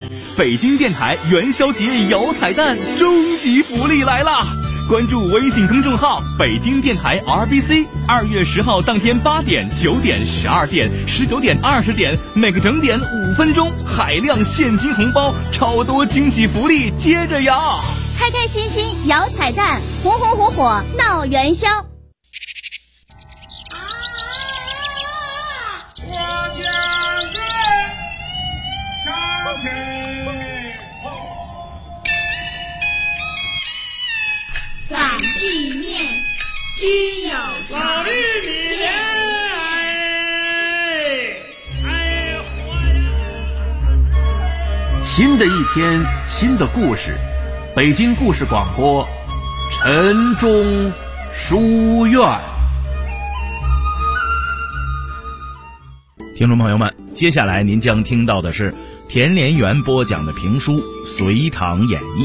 北京电台元宵节摇彩蛋，终极福利来啦！关注微信公众号北京电台 RBC，2月10号当天8点、9点、12点、19点、20点，每个整点5分钟，海量现金红包，超多惊喜福利接着摇！ 开开心心摇彩蛋，红红火火闹元宵。 我将军上天后， 反地面居有老绿面， 新的一天，新的故事，北京故事广播，晨钟书院。 听众朋友们，接下来您将听到的是田连元播讲的评书《隋唐演义》。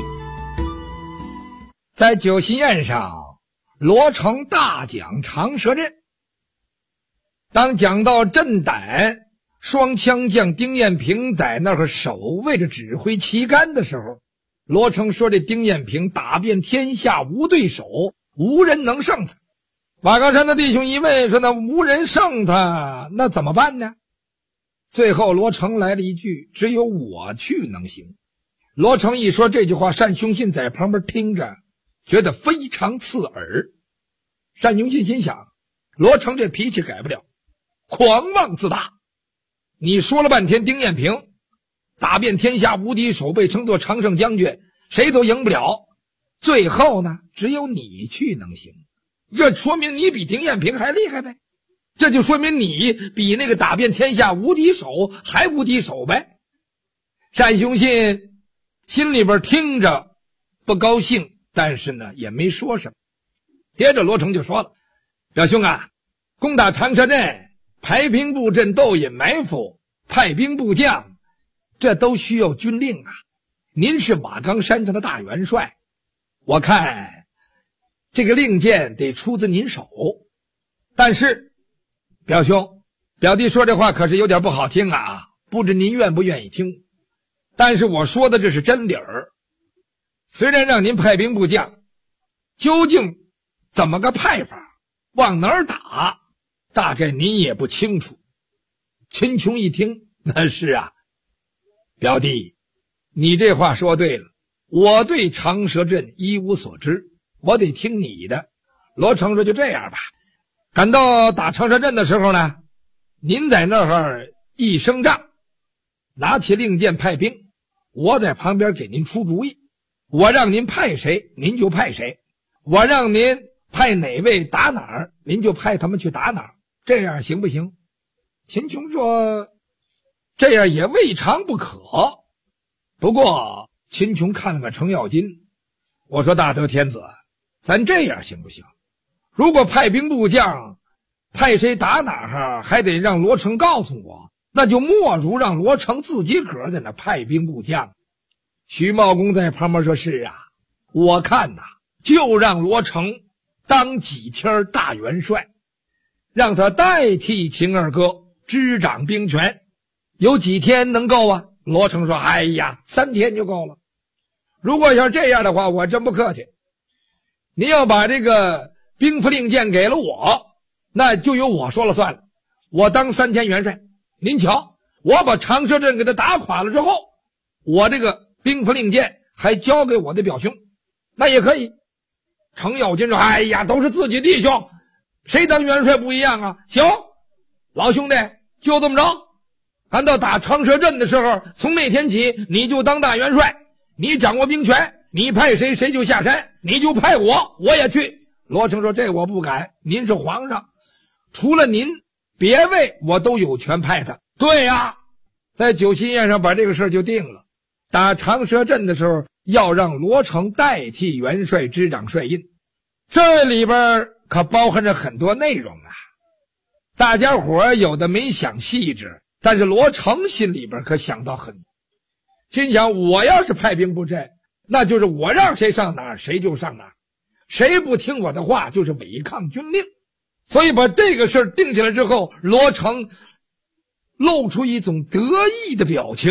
在酒席宴上，罗成大讲长蛇阵。当讲到镇胆双枪将丁彦平在那个守卫着指挥旗杆的时候，罗成说这丁彦平打遍天下无对手，无人能胜他。瓦岗山的弟兄一问说，那无人胜他，那怎么办呢？最后罗成来了一句，只有我去能行。罗成一说这句话，单雄信在旁边听着觉得非常刺耳。单雄信心想，罗成这脾气改不了，狂妄自大。你说了半天丁彦平打遍天下无敌手，被称作常胜将军，谁都赢不了，最后呢只有你去能行。这说明你比丁彦平还厉害呗，这就说明你比那个打遍天下无敌手还无敌手呗。单雄信心里边听着不高兴，但是呢也没说什么。接着罗成就说了，表兄啊，攻打长蛇阵，排兵布阵，斗引埋伏，派兵部将，这都需要军令啊。您是瓦岗山上的大元帅，我看这个令箭得出自您手。但是表兄，表弟说这话可是有点不好听啊，不知您愿不愿意听。但是我说的这是真理儿。虽然让您派兵部将，究竟怎么个派法，往哪儿打，大概您也不清楚。秦琼一听，那是啊，表弟，你这话说对了，我对长蛇阵一无所知，我得听你的。罗成说就这样吧，赶到打长蛇阵的时候呢，您在那儿一声仗，拿起令箭派兵，我在旁边给您出主意。我让您派谁您就派谁，我让您派哪位打哪儿您就派他们去打哪儿，这样行不行？秦琼说这样也未尝不可。不过秦琼看了看程咬金，我说大德天子，咱这样行不行？如果派兵部将派谁打哪儿还得让罗成告诉我，那就莫如让罗成自己个儿在那派兵部将。徐茂公在旁边说，是啊，我看呐，就让罗成当几天大元帅，让他代替秦二哥执掌兵权，有几天能够啊？罗成说，哎呀，3天就够了。如果要这样的话，我真不客气，您要把这个兵符令箭给了我，那就由我说了算了，我当3天元帅。您瞧，我把长蛇阵给他打垮了之后，我这个兵符令箭还交给我的表兄，那也可以。程咬金说，哎呀，都是自己弟兄，谁当元帅不一样啊？行，老兄弟，就这么着。赶到打长蛇阵的时候，从那天起你就当大元帅，你掌握兵权，你派谁谁就下山，你就派我，我也去。罗成说，这我不敢，您是皇上，除了您别位我都有权派他。对呀，在酒席宴上把这个事就定了。打长蛇阵的时候，要让罗成代替元帅执掌帅印，这里边可包含着很多内容啊。大家伙有的没想细致，但是罗成心里边可想到很，心想我要是派兵布阵，那就是我让谁上哪儿谁就上哪儿，谁不听我的话就是违抗军令。所以把这个事定下来之后，罗成露出一种得意的表情，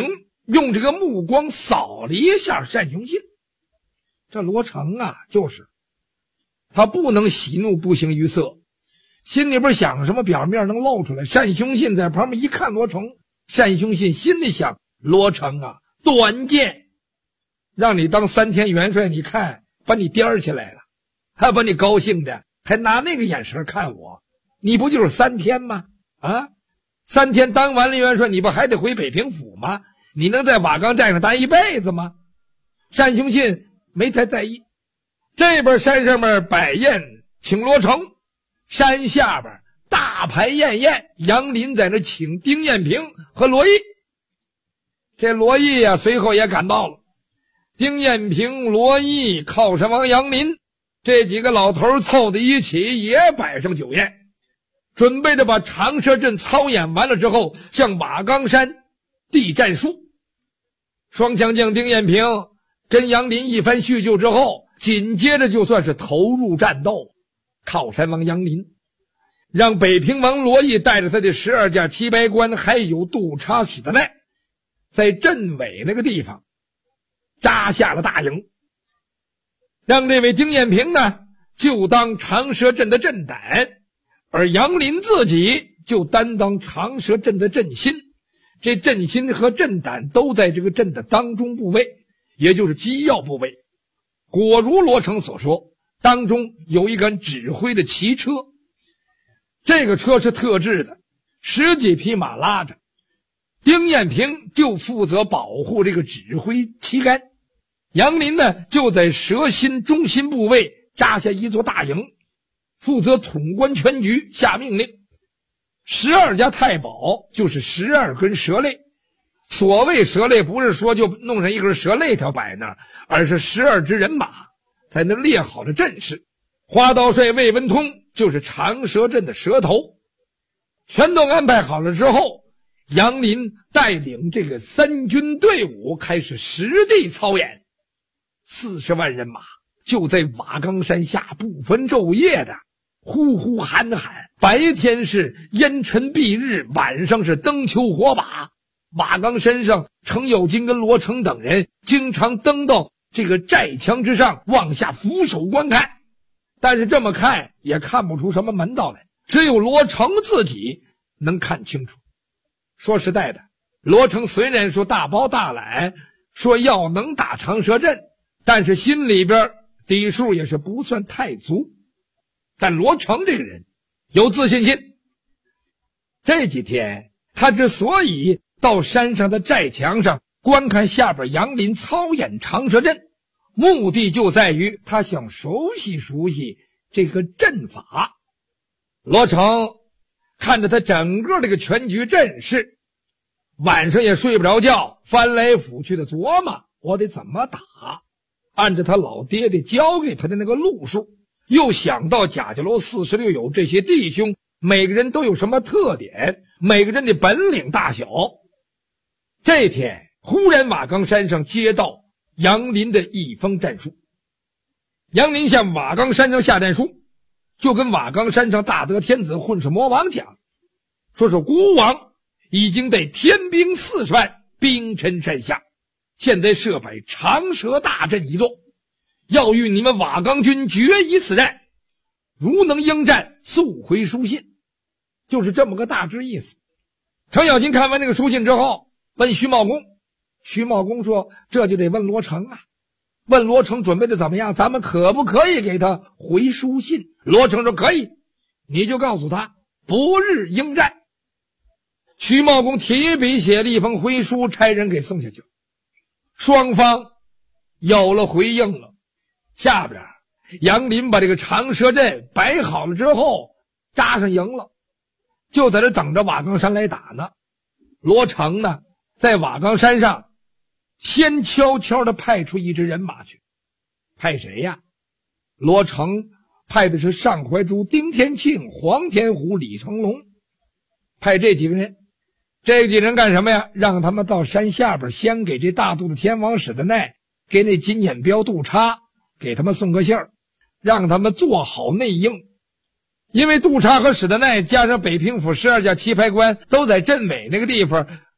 用这个目光扫了一下单雄信。这罗成啊，就是他不能喜怒不形于色，心里边想什么表面能露出来。单雄信在旁边一看罗成，单雄信心里想，罗成啊，短见，让你当3天元帅，你看把你颠起来了，还把你高兴的，还拿那个眼神看我，你不就是3天吗？啊，3天当完了元帅，你不还得回北平府吗？你能在瓦岗寨上待一辈子吗？单雄信没太在意。这边山上面摆宴请罗成，山下边大排宴宴，杨林在那请丁彦平和罗毅。这罗毅啊，随后也赶到了。丁彦平、罗毅、靠山王杨林这几个老头凑在一起，也摆上酒宴，准备着把长蛇阵操演完了之后，向瓦岗山递战书。双枪将丁彦平跟杨林一番叙旧之后，紧接着就算是投入战斗。靠山王杨林让北平王罗毅带着他的12架七白关，还有杜叉史的奈，在镇尾那个地方扎下了大营，让这位丁彦平呢就当长蛇阵的阵胆，而杨林自己就担当长蛇阵的阵心。这阵心和阵胆都在这个阵的当中部位，也就是机要部位。果如罗成所说，当中有一杆指挥的骑车，这个车是特制的，10几匹马拉着，丁彦平就负责保护这个指挥旗杆，杨林呢就在蛇心中心部位扎下一座大营，负责统观全局，下命令。12家太保就是12根蛇类，所谓蛇类不是说就弄上一根蛇肋条摆那儿，而是12支人马在那列好了阵势。花刀帅魏文通就是长蛇阵的蛇头。全都安排好了之后，杨林带领这个3军队伍开始实地操演。40万人马就在瓦岗山下不分昼夜的呼呼喊喊，白天是烟尘蔽日，晚上是灯球火把。瓦岗山上，程咬金跟罗成等人经常登到这个寨墙之上，往下俯首观看，但是这么看也看不出什么门道来，只有罗成自己能看清楚。说实在的，罗成虽然说大包大揽，说要能打长蛇阵，但是心里边底数也是不算太足。但罗成这个人有自信心，这几天他之所以到山上的寨墙上观看下边杨林操演长蛇阵，目的就在于他想熟悉熟悉这个阵法。罗成看着他整个这个全局阵势，晚上也睡不着觉，翻来覆去的琢磨我得怎么打，按照他老爹爹教给他的那个路数，又想到贾家楼46友这些弟兄每个人都有什么特点，每个人的本领大小。这天忽然瓦岗山上接到杨林的一封战书，杨林向瓦岗山上下战书，就跟瓦岗山上大德天子混世魔王讲，说是孤王已经带天兵40万兵陈山下，现在设摆长蛇大阵一座，要与你们瓦岗军决一死战，如能应战，速回书信。就是这么个大致意思。程咬金看完这个书信之后，问徐茂公，徐茂公说这就得问罗成啊，问罗成准备的怎么样，咱们可不可以给他回书信？罗成说可以，你就告诉他不日应战。徐茂公提笔写了一封回书，差人给送下去，双方有了回应了。下边杨林把这个长蛇阵摆好了之后，扎上营了，就在这等着瓦岗山来打呢。罗成呢在瓦岗山上先悄悄地派出一支人马去。派谁呀？罗成派的是上怀珠、丁天庆、黄天虎、李成龙，派这几个人。这几人干什么呀？让他们到山下边先给这大肚子天王史的奈，给那金眼彪杜叉给他们送个信儿，让他们做好内应。因为杜叉和史的奈加上北平府12架棋牌官都在镇尾那个地方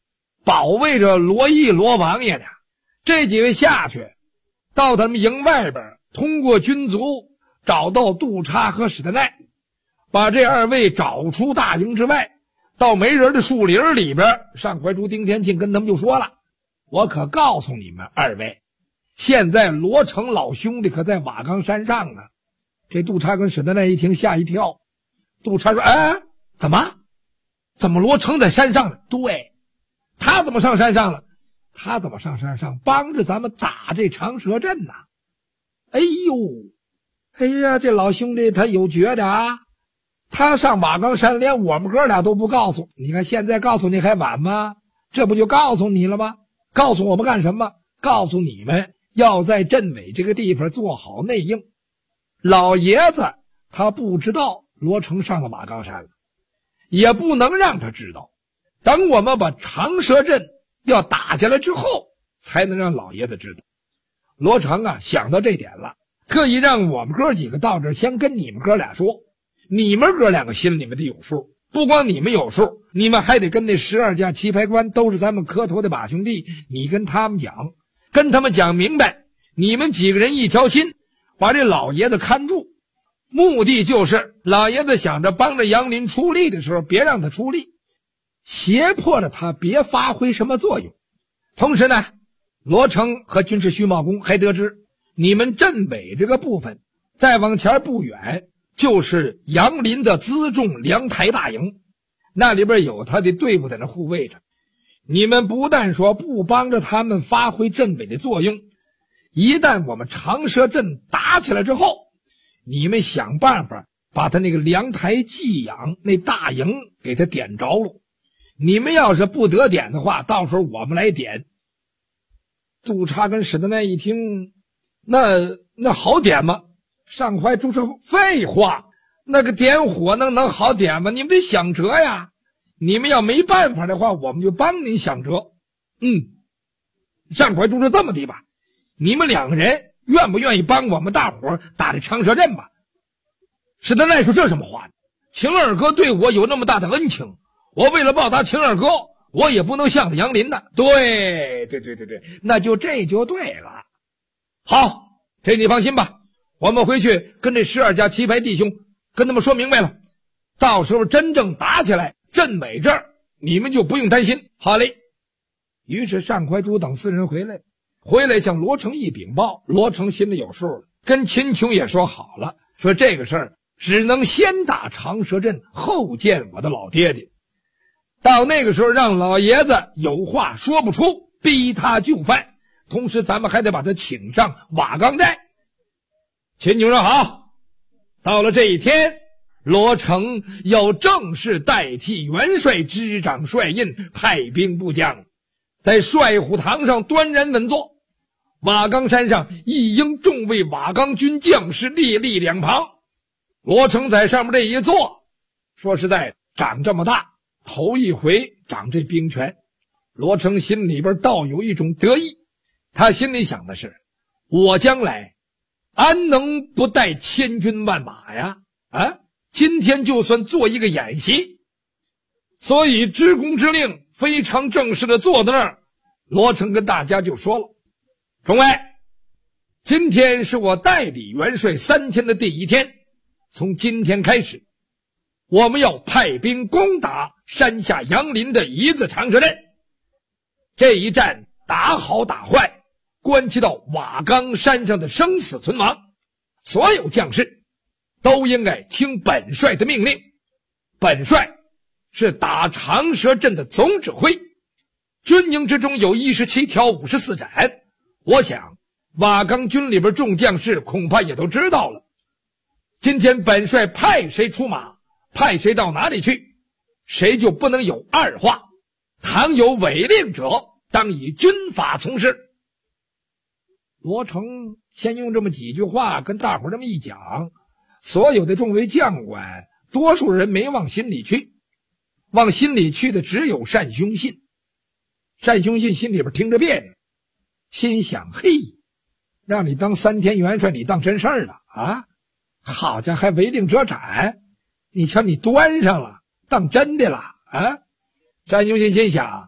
保卫着罗毅罗王爷呢。这几位下去到他们营外边，通过军卒找到杜叉和史德奈，把这二位找出大营之外，到没人的树林里边。上怀珠、丁天庆跟他们就说了，我可告诉你们二位，现在罗成老兄弟可在瓦岗山上呢。这杜叉跟史德奈一听吓一跳。杜叉说，怎么罗成在山上了？对，他怎么上山上了？他怎么上山上？帮着咱们打这长蛇阵呢。哎呀，这老兄弟他有觉的啊，他上瓦岗山连我们哥俩都不告诉。你看现在告诉你还晚吗？这不就告诉你了吗？告诉我们干什么？告诉你们要在镇尾这个地方做好内应。老爷子他不知道罗成上了瓦岗山了，也不能让他知道，等我们把长蛇阵要打下来之后才能让老爷子知道。罗成啊想到这点了，特意让我们哥几个到这儿先跟你们哥俩说，你们哥两个心里面得有数。不光你们有数，你们还得跟那12家棋牌官，都是咱们磕头的把兄弟，你跟他们讲，跟他们讲明白，你们几个人一条心，把这老爷子看住。目的就是老爷子想着帮着杨林出力的时候别让他出力，胁迫着他别发挥什么作用。同时呢，罗成和军师徐茂公还得知你们镇北这个部分再往前不远就是杨林的辎重粮台大营，那里边有他的队伍在那护卫着。你们不但说不帮着他们发挥镇北的作用，一旦我们长蛇阵打起来之后，你们想办法把他那个粮台寄养那大营给他点着了。你们要是不得点的话，到时候我们来点。杜叉跟史德奈一听，那好点吗？上怀珠说，废话，那个点火能好点吗？你们得想辙呀。你们要没办法的话，我们就帮你想辙。上怀珠说，这么的吧，你们两个人愿不愿意帮我们大伙打这长蛇阵吧？史德奈说，这什么话呢？秦二哥对我有那么大的恩情，我为了报答秦二哥，我也不能向着杨林的。对，那就这就对了。好，这你放心吧，我们回去跟这12家棋牌弟兄跟他们说明白了，到时候真正打起来，镇尾这儿你们就不用担心。好嘞。于是单怀珠等4人回来向罗成一禀报，罗成心里有数了，跟秦琼也说好了，说这个事儿只能先打长蛇阵，后见我的老爹爹。到那个时候让老爷子有话说不出，逼他就范，同时咱们还得把他请上瓦岗寨。秦琼说好。到了这一天，罗成要正式代替元帅执掌帅印，派兵部将，在帅虎堂上端然稳坐。瓦岗山上一应众位瓦岗军将士列立两旁，罗成在上面这一坐，说实在长这么大头一回掌这兵权，罗成心里边倒有一种得意。他心里想的是，我将来安能不带千军万马呀？今天就算做一个演习。所以知公之令非常正式的坐在那儿，罗成跟大家就说了，众位，今天是我代理元帅3天的第一天，从今天开始，我们要派兵攻打山下杨林的一字长蛇阵。这一战打好打坏，关系到瓦岗山上的生死存亡，所有将士都应该听本帅的命令。本帅是打长蛇阵的总指挥，军营之中有17条54斩，我想瓦岗军里边众将士恐怕也都知道了。今天本帅派谁出马，派谁到哪里去，谁就不能有二话，倘有违令者，当以军法从事。罗成先用这么几句话跟大伙这么一讲，所有的众位将官多数人没往心里去，往心里去的只有单兄信。单兄信心里边听着别扭，心想，嘿，让你当3天元帅，你当真事儿了啊？好家伙，还违令者斩，你瞧你端上了，当真的了啊？单兄信心想，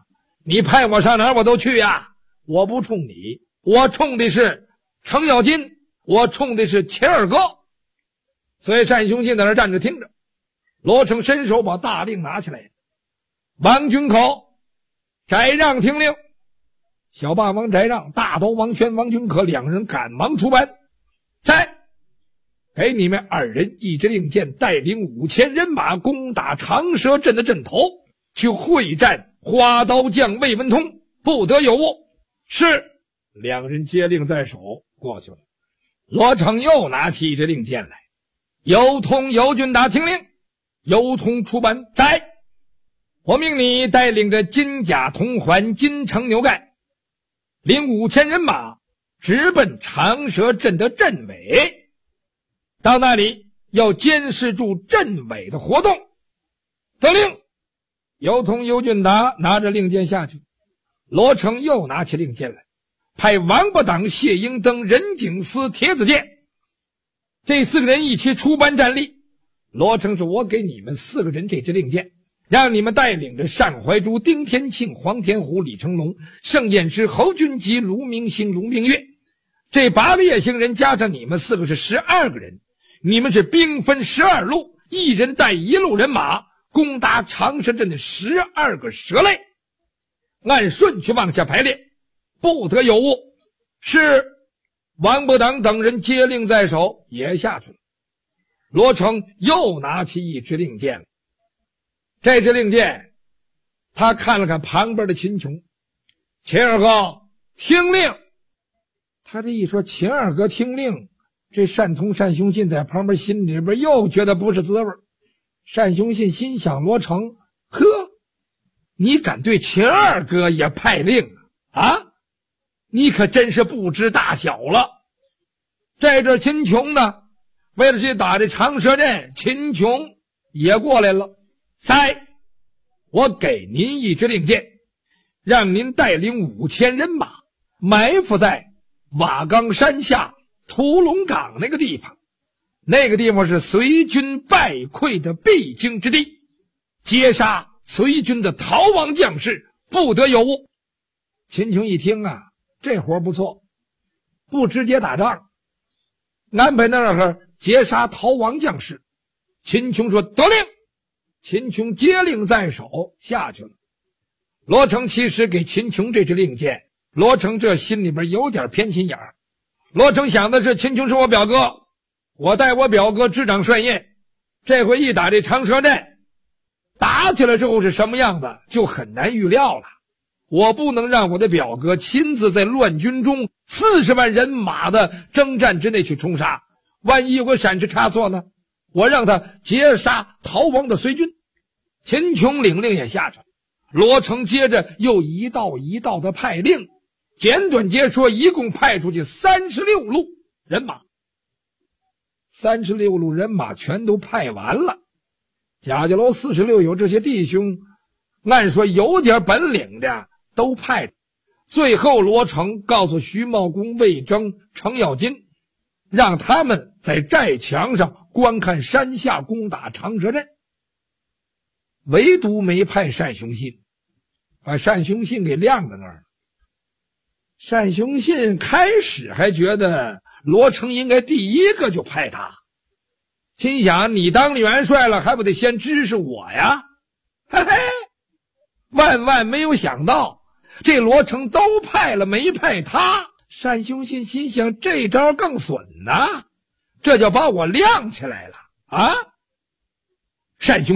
你派我上哪儿我都去呀，我不冲你，我冲的是程咬金，我冲的是秦二哥。所以单雄信在那儿站着听着。罗成伸手把大令拿起来，王军口，翟让听令。小霸王翟让、大刀王宣、王君可两人赶忙出班，在给你们二人一支令箭，带领5000人马攻打长蛇阵的阵头，去会战花刀将魏文通，不得有误。是。两人接令在手，过去了。罗成又拿起一支令箭来，尤通、尤俊达听令。尤通出班，在我命你带领着金甲铜环、金城牛盖，领5000人马直奔长蛇阵的阵尾，到那里要监视住阵尾的活动。得令。尤通、尤俊达拿着令箭下去。罗成又拿起令箭来，派王八党、谢英登、任景思、铁子健这4个人一起出班站立。罗成说，我给你们4个人这支令箭，让你们带领着单怀珠、丁天庆、黄天虎、李成龙、盛彦之、侯君集、卢明星、卢明月，这8个夜行人加上你们4个是12个人，你们是兵分12路，一人带1路人马，攻打长蛇阵的12个蛇类，按顺序往下排列，不得有误。是。王八党等人接令在手，也下去了。罗成又拿起一支令箭，这支令箭他看了看旁边的秦琼，秦二哥听令。他这一说秦二哥听令，这单通、单雄信在旁边心里边又觉得不是滋味。单雄信心想，罗成，呵，你敢对秦二哥也派令啊？你可真是不知大小了。这阵秦琼呢，为了去打这长蛇阵，秦琼也过来了。在，我给您一支令箭，让您带领5000人马埋伏在瓦岗山下屠龙岗那个地方，那个地方是隋军败溃的必经之地，截杀隋军的逃亡将士，不得有误。秦琼一听啊，这活不错，不直接打仗，安排那儿截杀逃亡将士。秦琼说得令。秦琼接令在手，下去了。罗成其实给秦琼这支令箭，罗成这心里边有点偏心眼儿。罗成想的是，秦琼是我表哥，我带我表哥执掌帅印，这回一打这长蛇阵，打起来之后是什么样子就很难预料了。我不能让我的表哥亲自在乱军中40万人马的征战之内去冲杀，万一有个闪失差错呢？我让他截杀逃亡的隋军。秦琼领令也下去了。罗成接着又一道一道的派令，简短截说，一共派出去36路人马。36路人马全都派完了。贾家楼46有这些弟兄，按说有点本领的都派着。最后罗成告诉徐茂公、魏征、程咬金，让他们在寨墙上观看山下攻打长蛇阵，唯独没派单雄信，把单雄信给晾在那儿了。单雄信开始还觉得罗成应该第一个就派他，心想你当元帅了，还不得先支持我呀？嘿嘿，万万没有想到，这罗成都派了，没派他。单雄信心想，这招更损呐，这就把我晾起来了啊！单雄